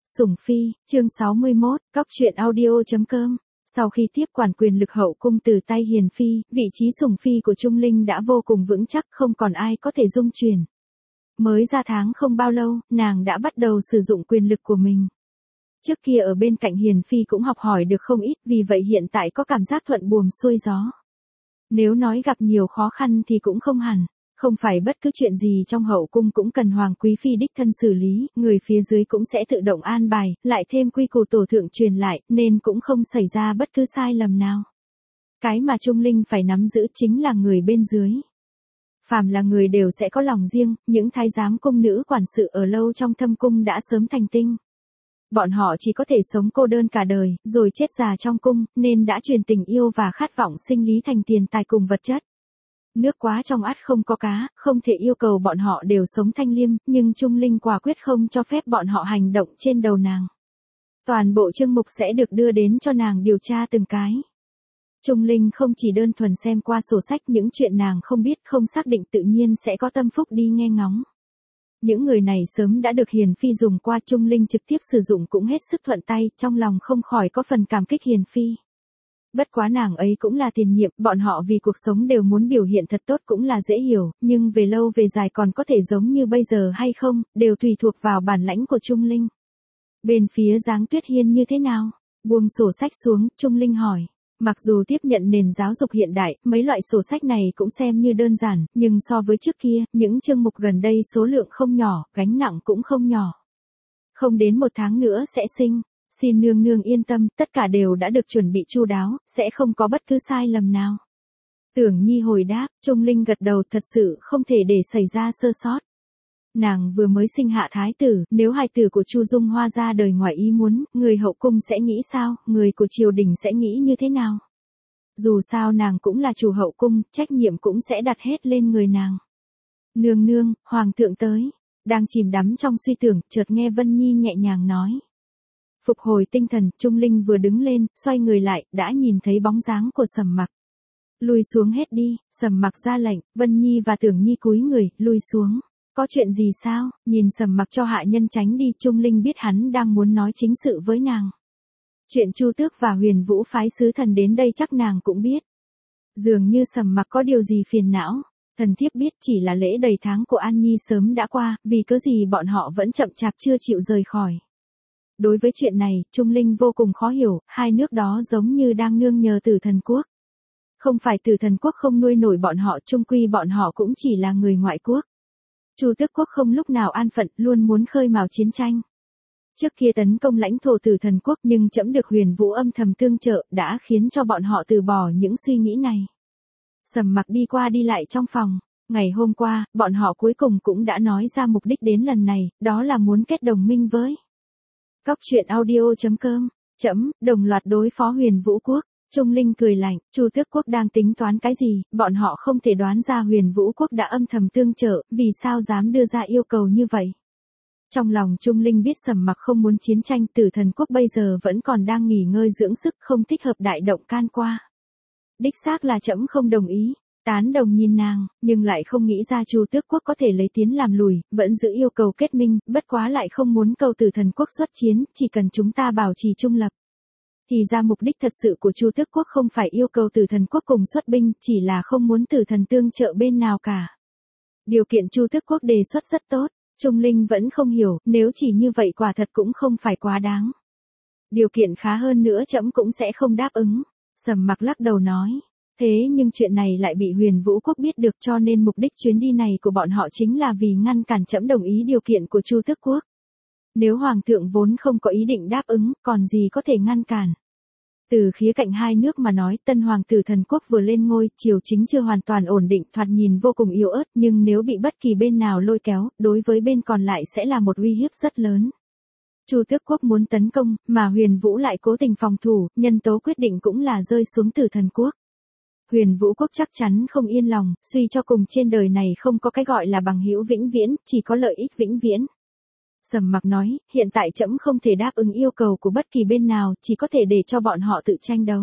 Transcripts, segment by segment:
Sủng Phi, chương 61, Cóc truyện audio.com. Sau khi tiếp quản quyền lực hậu cung từ tay Hiền Phi, vị trí Sủng Phi của Trung Linh đã vô cùng vững chắc, không còn ai có thể dung chuyển. Mới ra tháng không bao lâu, nàng đã bắt đầu sử dụng quyền lực của mình. Trước kia ở bên cạnh Hiền Phi cũng học hỏi được không ít, vì vậy hiện tại có cảm giác thuận buồm xuôi gió. Nếu nói gặp nhiều khó khăn thì cũng không hẳn. Không phải bất cứ chuyện gì trong hậu cung cũng cần Hoàng Quý Phi đích thân xử lý, người phía dưới cũng sẽ tự động an bài, lại thêm quy củ tổ thượng truyền lại, nên cũng không xảy ra bất cứ sai lầm nào. Cái mà Trung Linh phải nắm giữ chính là người bên dưới. Phàm là người đều sẽ có lòng riêng, những thái giám cung nữ quản sự ở lâu trong thâm cung đã sớm thành tinh. Bọn họ chỉ có thể sống cô đơn cả đời, rồi chết già trong cung, nên đã truyền tình yêu và khát vọng sinh lý thành tiền tài cùng vật chất. Nước quá trong ắt không có cá, không thể yêu cầu bọn họ đều sống thanh liêm, nhưng Trung Linh quả quyết không cho phép bọn họ hành động trên đầu nàng. Toàn bộ chương mục sẽ được đưa đến cho nàng điều tra từng cái. Trung Linh không chỉ đơn thuần xem qua sổ sách những chuyện nàng không biết không xác định tự nhiên sẽ có tâm phúc đi nghe ngóng. Những người này sớm đã được Hiền Phi dùng qua, Trung Linh trực tiếp sử dụng cũng hết sức thuận tay, trong lòng không khỏi có phần cảm kích Hiền Phi. Bất quá nàng ấy cũng là tiền nhiệm, bọn họ vì cuộc sống đều muốn biểu hiện thật tốt cũng là dễ hiểu, nhưng về lâu về dài còn có thể giống như bây giờ hay không, đều tùy thuộc vào bản lãnh của Trung Linh. Bên phía Giáng Tuyết Hiên như thế nào? Buông sổ sách xuống, Trung Linh hỏi. Mặc dù tiếp nhận nền giáo dục hiện đại, mấy loại sổ sách này cũng xem như đơn giản, nhưng so với trước kia, những chương mục gần đây số lượng không nhỏ, gánh nặng cũng không nhỏ. Không đến 1 tháng nữa sẽ sinh. Xin nương nương yên tâm, tất cả đều đã được chuẩn bị chu đáo, sẽ không có bất cứ sai lầm nào. Tưởng Nhi hồi đáp, Trung Linh gật đầu, thật sự không thể để xảy ra sơ sót. Nàng vừa mới sinh hạ thái tử, nếu hài tử của Chu Dung Hoa ra đời ngoài ý muốn, người hậu cung sẽ nghĩ sao, người của triều đình sẽ nghĩ như thế nào? Dù sao nàng cũng là chủ hậu cung, trách nhiệm cũng sẽ đặt hết lên người nàng. Nương nương, hoàng thượng tới. Đang chìm đắm trong suy tưởng, chợt nghe Vân Nhi nhẹ nhàng nói. Phục hồi tinh thần, Trung Linh vừa đứng lên, xoay người lại, đã nhìn thấy bóng dáng của Sầm Mặc. Lùi xuống hết đi, Sầm Mặc ra lệnh, Vân Nhi và Tưởng Nhi cúi người, lùi xuống. Có chuyện gì sao? Nhìn Sầm Mặc cho hạ nhân tránh đi, Trung Linh biết hắn đang muốn nói chính sự với nàng. Chuyện Chu Tước và Huyền Vũ phái sứ thần đến đây chắc nàng cũng biết. Dường như Sầm Mặc có điều gì phiền não. Thần thiếp biết chỉ là lễ đầy tháng của An Nhi sớm đã qua, vì cớ gì bọn họ vẫn chậm chạp chưa chịu rời khỏi. Đối với chuyện này, Trung Linh vô cùng khó hiểu, hai nước đó giống như đang nương nhờ Tử Thần Quốc. Không phải Tử Thần Quốc không nuôi nổi bọn họ, chung quy bọn họ cũng chỉ là người ngoại quốc. Chu Tước Quốc không lúc nào an phận, luôn muốn khơi mào chiến tranh. Trước kia tấn công lãnh thổ Tử Thần Quốc nhưng trẫm được Huyền Vũ âm thầm tương trợ, đã khiến cho bọn họ từ bỏ những suy nghĩ này. Sầm Mặc đi qua đi lại trong phòng. Ngày hôm qua, bọn họ cuối cùng cũng đã nói ra mục đích đến lần này, đó là muốn kết đồng minh với Cóc truyện audio.com. Đồng loạt đối phó Huyền Vũ Quốc. Trung Linh cười lạnh, Chu Tước Quốc đang tính toán cái gì, bọn họ không thể đoán ra Huyền Vũ Quốc đã âm thầm tương trợ, vì sao dám đưa ra yêu cầu như vậy. Trong lòng Trung Linh biết Sầm Mặc không muốn chiến tranh, Tử Thần Quốc bây giờ vẫn còn đang nghỉ ngơi dưỡng sức, không thích hợp đại động can qua. Đích xác là trẫm không đồng ý. Tán đồng nhìn nàng, nhưng lại không nghĩ ra Chu Tước Quốc có thể lấy tiến làm lùi, vẫn giữ yêu cầu kết minh, bất quá lại không muốn cầu Tử Thần Quốc xuất chiến, chỉ cần chúng ta bảo trì trung lập. Thì ra mục đích thật sự của Chu Tước Quốc không phải yêu cầu Tử Thần Quốc cùng xuất binh, chỉ là không muốn Tử Thần tương trợ bên nào cả. Điều kiện Chu Tước Quốc đề xuất rất tốt, Trung Linh vẫn không hiểu, nếu chỉ như vậy quả thật cũng không phải quá đáng. Điều kiện khá hơn nữa trẫm cũng sẽ không đáp ứng. Sầm Mặc lắc đầu nói. Thế nhưng chuyện này lại bị Huyền Vũ Quốc biết được, cho nên mục đích chuyến đi này của bọn họ chính là vì ngăn cản trẫm đồng ý điều kiện của Chu Tước Quốc. Nếu Hoàng thượng vốn không có ý định đáp ứng, còn gì có thể ngăn cản. Từ khía cạnh hai nước mà nói, Tân Hoàng Tử Thần Quốc vừa lên ngôi, triều chính chưa hoàn toàn ổn định, thoạt nhìn vô cùng yếu ớt, nhưng nếu bị bất kỳ bên nào lôi kéo, đối với bên còn lại sẽ là một uy hiếp rất lớn. Chu Tước Quốc muốn tấn công, mà Huyền Vũ lại cố tình phòng thủ, nhân tố quyết định cũng là rơi xuống Tử Thần Quốc. Huyền Vũ Quốc chắc chắn không yên lòng, suy cho cùng trên đời này không có cái gọi là bằng hữu vĩnh viễn, chỉ có lợi ích vĩnh viễn. Sầm Mặc nói, hiện tại trẫm không thể đáp ứng yêu cầu của bất kỳ bên nào, chỉ có thể để cho bọn họ tự tranh đấu.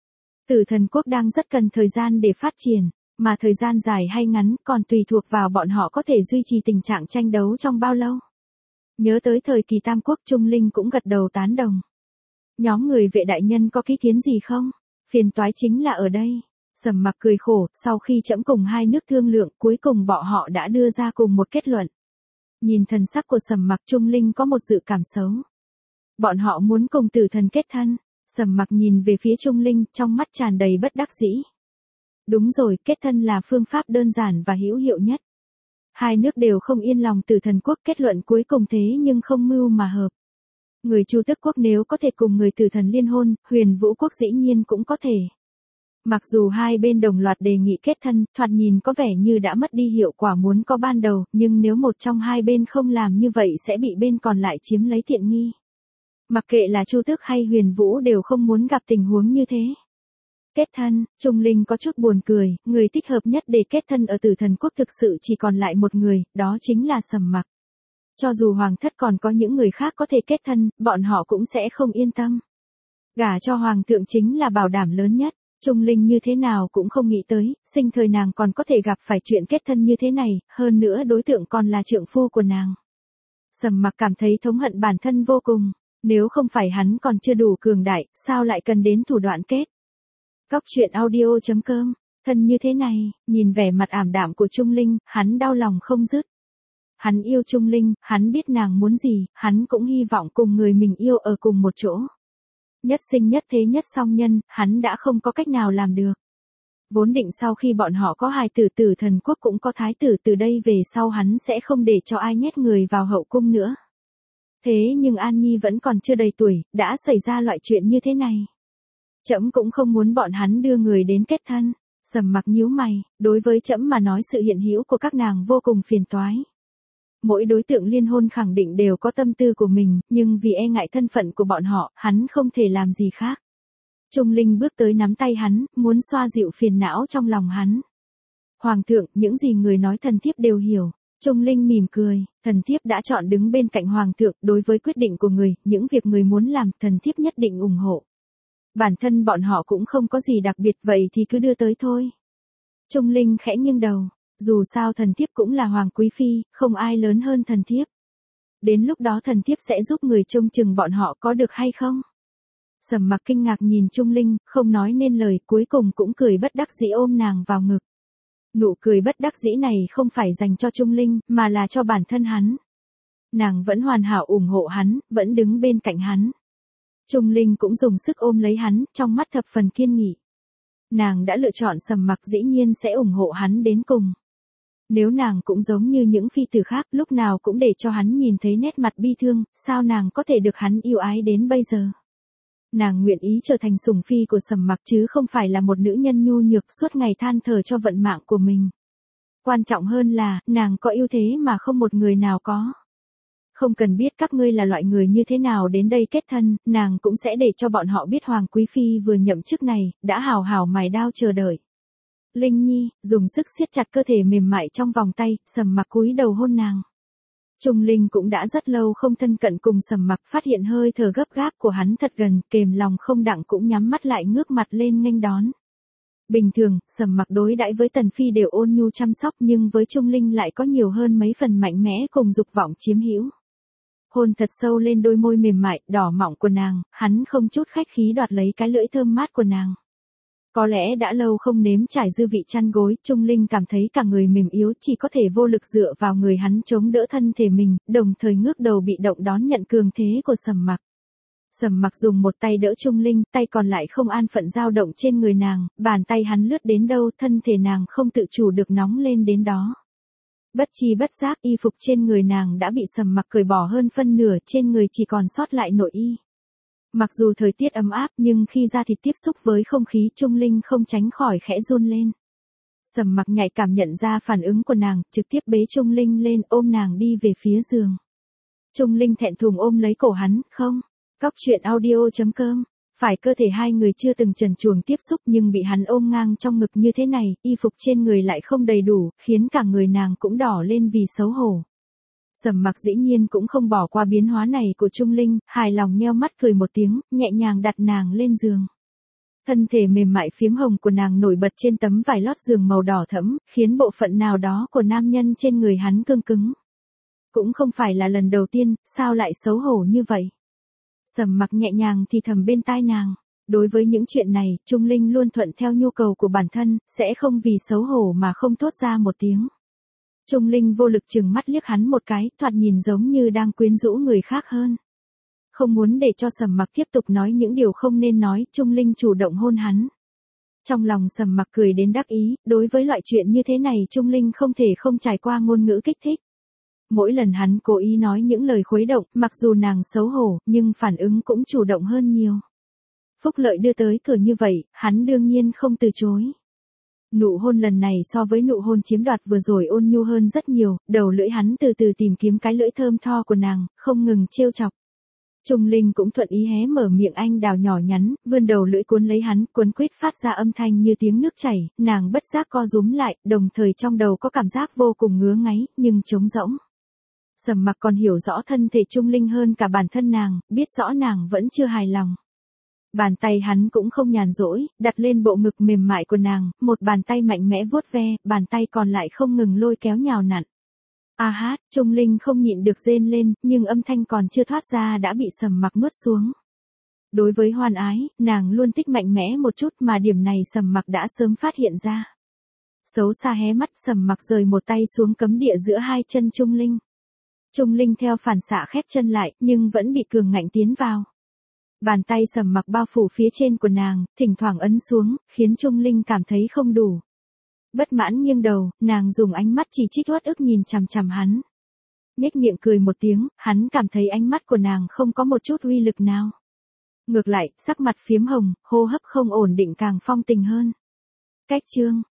Tử Thần Quốc đang rất cần thời gian để phát triển, mà thời gian dài hay ngắn còn tùy thuộc vào bọn họ có thể duy trì tình trạng tranh đấu trong bao lâu. Nhớ tới thời kỳ Tam Quốc, Trung Linh cũng gật đầu tán đồng. Nhóm người Vệ đại nhân có ý kiến gì không? Phiền toái chính là ở đây. Sầm Mặc cười khổ, sau khi trẫm cùng hai nước thương lượng, cuối cùng bọn họ đã đưa ra cùng một kết luận. Nhìn thần sắc của Sầm Mặc, Trung Linh có một dự cảm xấu. Bọn họ muốn cùng Tử Thần kết thân. Sầm Mặc nhìn về phía Trung Linh, trong mắt tràn đầy bất đắc dĩ. Đúng rồi, kết thân là phương pháp đơn giản và hữu hiệu nhất. Hai nước đều không yên lòng Tử Thần quốc, kết luận cuối cùng thế nhưng không mưu mà hợp. Người Chu Tước quốc nếu có thể cùng người Tử Thần liên hôn, Huyền Vũ quốc dĩ nhiên cũng có thể. Mặc dù hai bên đồng loạt đề nghị kết thân, thoạt nhìn có vẻ như đã mất đi hiệu quả muốn có ban đầu, nhưng nếu một trong hai bên không làm như vậy sẽ bị bên còn lại chiếm lấy tiện nghi. Mặc kệ là Chu Tước hay Huyền Vũ đều không muốn gặp tình huống như thế. Kết thân, Trung Linh có chút buồn cười, người thích hợp nhất để kết thân ở Tử Thần quốc thực sự chỉ còn lại một người, đó chính là Sầm Mặc. Cho dù Hoàng thất còn có những người khác có thể kết thân, bọn họ cũng sẽ không yên tâm. Gả cho Hoàng thượng chính là bảo đảm lớn nhất. Trung Linh như thế nào cũng không nghĩ tới, sinh thời nàng còn có thể gặp phải chuyện kết thân như thế này, hơn nữa đối tượng còn là trượng phu của nàng. Sầm Mặc cảm thấy thống hận bản thân vô cùng, nếu không phải hắn còn chưa đủ cường đại, sao lại cần đến thủ đoạn kết. Cóc truyện audio.com, thân như thế này, nhìn vẻ mặt ảm đạm của Trung Linh, hắn đau lòng không dứt. Hắn yêu Trung Linh, hắn biết nàng muốn gì, hắn cũng hy vọng cùng người mình yêu ở cùng một chỗ. Nhất sinh nhất thế nhất song nhân, hắn đã không có cách nào làm được. Vốn định sau khi bọn họ có hài tử, Tử Thần quốc cũng có thái tử, từ đây về sau hắn sẽ không để cho ai nhét người vào hậu cung nữa. Thế nhưng An Nhi vẫn còn chưa đầy tuổi, đã xảy ra loại chuyện như thế này. Trẫm cũng không muốn bọn hắn đưa người đến kết thân. Sầm Mặc nhíu mày, đối với trẫm mà nói sự hiện hữu của các nàng vô cùng phiền toái. Mỗi đối tượng liên hôn khẳng định đều có tâm tư của mình, nhưng vì e ngại thân phận của bọn họ, hắn không thể làm gì khác. Trung Linh bước tới nắm tay hắn, muốn xoa dịu phiền não trong lòng hắn. Hoàng thượng, những gì người nói thần thiếp đều hiểu. Trung Linh mỉm cười, thần thiếp đã chọn đứng bên cạnh Hoàng thượng, đối với quyết định của người, những việc người muốn làm, thần thiếp nhất định ủng hộ. Bản thân bọn họ cũng không có gì đặc biệt, vậy thì cứ đưa tới thôi. Trung Linh khẽ nghiêng đầu. Dù sao thần thiếp cũng là hoàng quý phi, không ai lớn hơn thần thiếp. Đến lúc đó thần thiếp sẽ giúp người trông chừng bọn họ, có được hay không? Sầm Mặc kinh ngạc nhìn Trung Linh, không nói nên lời, cuối cùng cũng cười bất đắc dĩ ôm nàng vào ngực. Nụ cười bất đắc dĩ này không phải dành cho Trung Linh, mà là cho bản thân hắn. Nàng vẫn hoàn hảo ủng hộ hắn, vẫn đứng bên cạnh hắn. Trung Linh cũng dùng sức ôm lấy hắn, trong mắt thập phần kiên nghị. Nàng đã lựa chọn Sầm Mặc, dĩ nhiên sẽ ủng hộ hắn đến cùng. Nếu nàng cũng giống như những phi tử khác, lúc nào cũng để cho hắn nhìn thấy nét mặt bi thương, sao nàng có thể được hắn yêu ái đến bây giờ? Nàng nguyện ý trở thành sủng phi của Sầm Mặc chứ không phải là một nữ nhân nhu nhược suốt ngày than thở cho vận mạng của mình. Quan trọng hơn là, nàng có ưu thế mà không một người nào có. Không cần biết các ngươi là loại người như thế nào đến đây kết thân, nàng cũng sẽ để cho bọn họ biết Hoàng quý phi vừa nhậm chức này, đã hào hào mài đao chờ đợi. Linh Nhi, dùng sức siết chặt cơ thể mềm mại trong vòng tay, Sầm Mặc cúi đầu hôn nàng. Trung Linh cũng đã rất lâu không thân cận cùng Sầm Mặc, phát hiện hơi thở gấp gáp của hắn thật gần, kềm lòng không đặng cũng nhắm mắt lại ngước mặt lên nghênh đón. Bình thường, Sầm Mặc đối đãi với Tần Phi đều ôn nhu chăm sóc, nhưng với Trung Linh lại có nhiều hơn mấy phần mạnh mẽ cùng dục vọng chiếm hữu. Hôn thật sâu lên đôi môi mềm mại, đỏ mọng của nàng, hắn không chút khách khí đoạt lấy cái lưỡi thơm mát của nàng. Có lẽ đã lâu không nếm trải dư vị chăn gối, Trung Linh cảm thấy cả người mềm yếu, chỉ có thể vô lực dựa vào người hắn chống đỡ thân thể mình, đồng thời ngước đầu bị động đón nhận cường thế của Sầm Mặc. Sầm Mặc dùng một tay đỡ Trung Linh, tay còn lại không an phận dao động trên người nàng, bàn tay hắn lướt đến đâu, thân thể nàng không tự chủ được nóng lên đến đó. Bất chi bất giác, y phục trên người nàng đã bị Sầm Mặc cởi bỏ hơn phân nửa, trên người chỉ còn sót lại nội y. Mặc dù thời tiết ấm áp, nhưng khi da thịt tiếp xúc với không khí, Trung Linh không tránh khỏi khẽ run lên. Sầm Mặc nhạy cảm nhận ra phản ứng của nàng, trực tiếp bế Trung Linh lên, ôm nàng đi về phía giường. Trung Linh thẹn thùng ôm lấy cổ hắn, không. Cóc truyện audio.com. Phải cơ thể hai người chưa từng trần truồng tiếp xúc nhưng bị hắn ôm ngang trong ngực như thế này, y phục trên người lại không đầy đủ, khiến cả người nàng cũng đỏ lên vì xấu hổ. Sầm Mặc dĩ nhiên cũng không bỏ qua biến hóa này của Trung Linh, hài lòng nheo mắt cười một tiếng, nhẹ nhàng đặt nàng lên giường. Thân thể mềm mại phiếm hồng của nàng nổi bật trên tấm vải lót giường màu đỏ thẫm, khiến bộ phận nào đó của nam nhân trên người hắn cương cứng. Cũng không phải là lần đầu tiên, sao lại xấu hổ như vậy? Sầm Mặc nhẹ nhàng thì thầm bên tai nàng. Đối với những chuyện này, Trung Linh luôn thuận theo nhu cầu của bản thân, sẽ không vì xấu hổ mà không thốt ra một tiếng. Trung Linh vô lực chừng mắt liếc hắn một cái, thoạt nhìn giống như đang quyến rũ người khác hơn. Không muốn để cho Sầm Mặc tiếp tục nói những điều không nên nói, Trung Linh chủ động hôn hắn. Trong lòng Sầm Mặc cười đến đắc ý, đối với loại chuyện như thế này Trung Linh không thể không trải qua ngôn ngữ kích thích. Mỗi lần hắn cố ý nói những lời khuấy động, mặc dù nàng xấu hổ, nhưng phản ứng cũng chủ động hơn nhiều. Phúc lợi đưa tới cửa như vậy, hắn đương nhiên không từ chối. Nụ hôn lần này so với nụ hôn chiếm đoạt vừa rồi ôn nhu hơn rất nhiều, đầu lưỡi hắn từ từ tìm kiếm cái lưỡi thơm tho của nàng, không ngừng trêu chọc. Trung Linh cũng thuận ý hé mở miệng anh đào nhỏ nhắn, vươn đầu lưỡi cuốn lấy hắn, cuốn quýt phát ra âm thanh như tiếng nước chảy, nàng bất giác co rúm lại, đồng thời trong đầu có cảm giác vô cùng ngứa ngáy, nhưng trống rỗng. Sầm Mặc còn hiểu rõ thân thể Trung Linh hơn cả bản thân nàng, biết rõ nàng vẫn chưa hài lòng. Bàn tay hắn cũng không nhàn rỗi, đặt lên bộ ngực mềm mại của nàng, một bàn tay mạnh mẽ vuốt ve, bàn tay còn lại không ngừng lôi kéo nhào nặn. A hát, Trung Linh không nhịn được rên lên, nhưng âm thanh còn chưa thoát ra đã bị Sầm Mặc nuốt xuống. Đối với hoan ái, nàng luôn thích mạnh mẽ một chút mà điểm này Sầm Mặc đã sớm phát hiện ra. Xấu xa hé mắt, Sầm Mặc rời một tay xuống cấm địa giữa hai chân Trung Linh. Trung Linh theo phản xạ khép chân lại, nhưng vẫn bị cường ngạnh tiến vào. Bàn tay Sầm Mặc bao phủ phía trên của nàng, thỉnh thoảng ấn xuống, khiến Trung Linh cảm thấy không đủ. Bất mãn nghiêng đầu, nàng dùng ánh mắt chỉ trích uất ức nhìn chằm chằm hắn. Nhếch miệng cười một tiếng, hắn cảm thấy ánh mắt của nàng không có một chút uy lực nào. Ngược lại, sắc mặt phiếm hồng, hô hấp không ổn định càng phong tình hơn. Cách chương